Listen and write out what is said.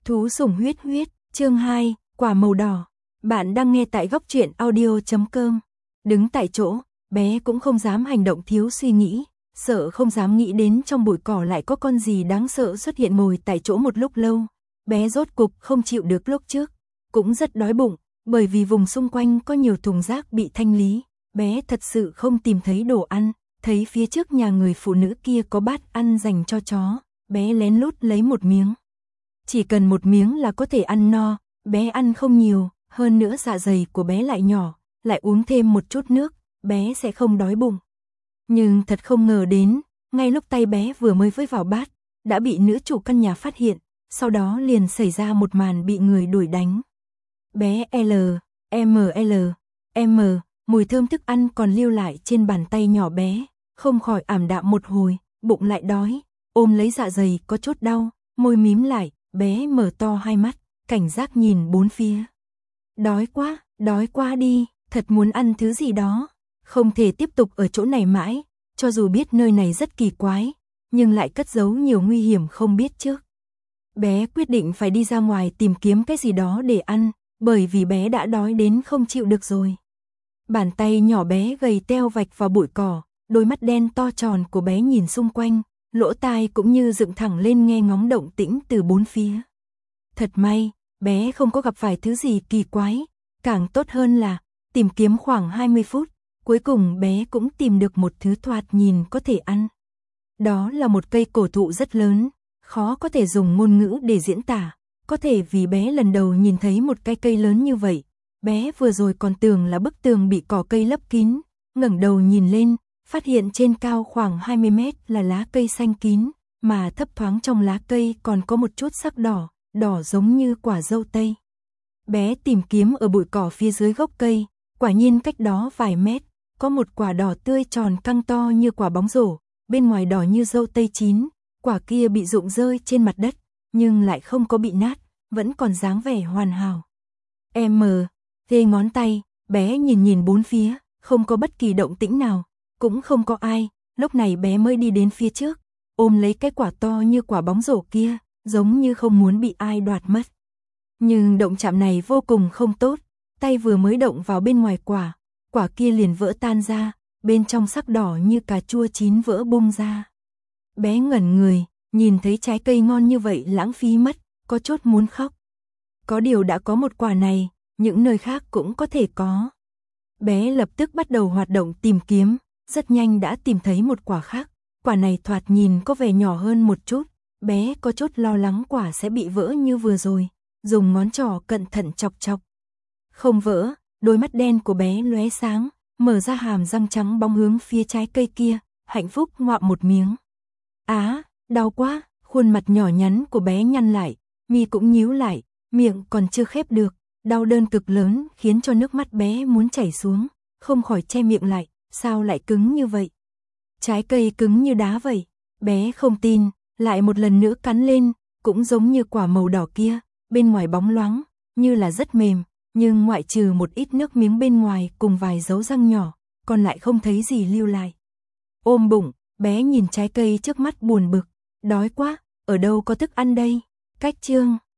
Thú sủng huyết huyết, chương 2, quả màu đỏ. Bạn đang nghe tại góc truyện audio.com. Đứng tại chỗ, bé cũng không dám hành động thiếu suy nghĩ, sợ không dám nghĩ đến trong bụi cỏ lại có con gì đáng sợ xuất hiện ngồi tại chỗ một lúc lâu. Bé rốt cục không chịu được lúc trước, cũng rất đói bụng, bởi vì vùng xung quanh có nhiều thùng rác bị thanh lý. Bé thật sự không tìm thấy đồ ăn, thấy phía trước nhà người phụ nữ kia có bát ăn dành cho chó, bé lén lút lấy một miếng. Chỉ cần một miếng là có thể ăn no, bé ăn không nhiều, hơn nữa dạ dày của bé lại nhỏ, lại uống thêm một chút nước, bé sẽ không đói bụng. Nhưng thật không ngờ đến, ngay lúc tay bé vừa mới với vào bát, đã bị nữ chủ căn nhà phát hiện, sau đó liền xảy ra một màn bị người đuổi đánh. Bé M, mùi thơm thức ăn còn lưu lại trên bàn tay nhỏ bé, không khỏi ảm đạm một hồi, bụng lại đói, ôm lấy dạ dày có chút đau, môi mím lại, bé mở to hai mắt, cảnh giác nhìn bốn phía. Đói quá đi, thật muốn ăn thứ gì đó, không thể tiếp tục ở chỗ này mãi, cho dù biết nơi này rất kỳ quái, nhưng lại cất giấu nhiều nguy hiểm không biết trước. Bé quyết định phải đi ra ngoài tìm kiếm cái gì đó để ăn, bởi vì bé đã đói đến không chịu được rồi. Bàn tay nhỏ bé gầy teo vạch vào bụi cỏ, đôi mắt đen to tròn của bé nhìn xung quanh, lỗ tai cũng như dựng thẳng lên nghe ngóng động tĩnh từ bốn phía. Thật may, bé không có gặp phải thứ gì kỳ quái, càng tốt hơn là tìm kiếm khoảng 20 phút, cuối cùng bé cũng tìm được một thứ thoạt nhìn có thể ăn. Đó là một cây cổ thụ rất lớn, khó có thể dùng ngôn ngữ để diễn tả, có thể vì bé lần đầu nhìn thấy một cái cây lớn như vậy. Bé vừa rồi còn tưởng là bức tường bị cỏ cây lấp kín, ngẩng đầu nhìn lên, phát hiện trên cao khoảng 20 mét là lá cây xanh kín, mà thấp thoáng trong lá cây còn có một chút sắc đỏ, đỏ giống như quả dâu tây. Bé tìm kiếm ở bụi cỏ phía dưới gốc cây, quả nhiên cách đó vài mét, có một quả đỏ tươi tròn căng to như quả bóng rổ, bên ngoài đỏ như dâu tây chín, quả kia bị rụng rơi trên mặt đất, nhưng lại không có bị nát, vẫn còn dáng vẻ hoàn hảo. Giơ ngón tay, bé nhìn bốn phía, không có bất kỳ động tĩnh nào, cũng không có ai, lúc này bé mới đi đến phía trước, ôm lấy cái quả to như quả bóng rổ kia, giống như không muốn bị ai đoạt mất. Nhưng động chạm này vô cùng không tốt, tay vừa mới động vào bên ngoài quả kia liền vỡ tan ra, bên trong sắc đỏ như cà chua chín vỡ bung ra. Bé ngẩn người, nhìn thấy trái cây ngon như vậy lãng phí mất, có chút muốn khóc. Có điều đã có một quả này, những nơi khác cũng có thể có. Bé lập tức bắt đầu hoạt động tìm kiếm, rất nhanh đã tìm thấy một quả khác, quả này thoạt nhìn có vẻ nhỏ hơn một chút, bé có chút lo lắng quả sẽ bị vỡ như vừa rồi, dùng ngón trỏ cẩn thận chọc. Không vỡ, đôi mắt đen của bé lóe sáng, mở ra hàm răng trắng bóng hướng phía trái cây kia, hạnh phúc ngoạm một miếng. Đau quá, khuôn mặt nhỏ nhắn của bé nhăn lại, mi cũng nhíu lại, miệng còn chưa khép được, đau đớn cực lớn khiến cho nước mắt bé muốn chảy xuống, không khỏi che miệng lại, sao lại cứng như vậy? Trái cây cứng như đá vậy, bé không tin, lại một lần nữa cắn lên, cũng giống như quả màu đỏ kia, bên ngoài bóng loáng, như là rất mềm, nhưng ngoại trừ một ít nước miếng bên ngoài cùng vài dấu răng nhỏ, còn lại không thấy gì lưu lại. Ôm bụng, bé nhìn trái cây trước mắt buồn bực, đói quá, ở đâu có thức ăn đây? Cách chương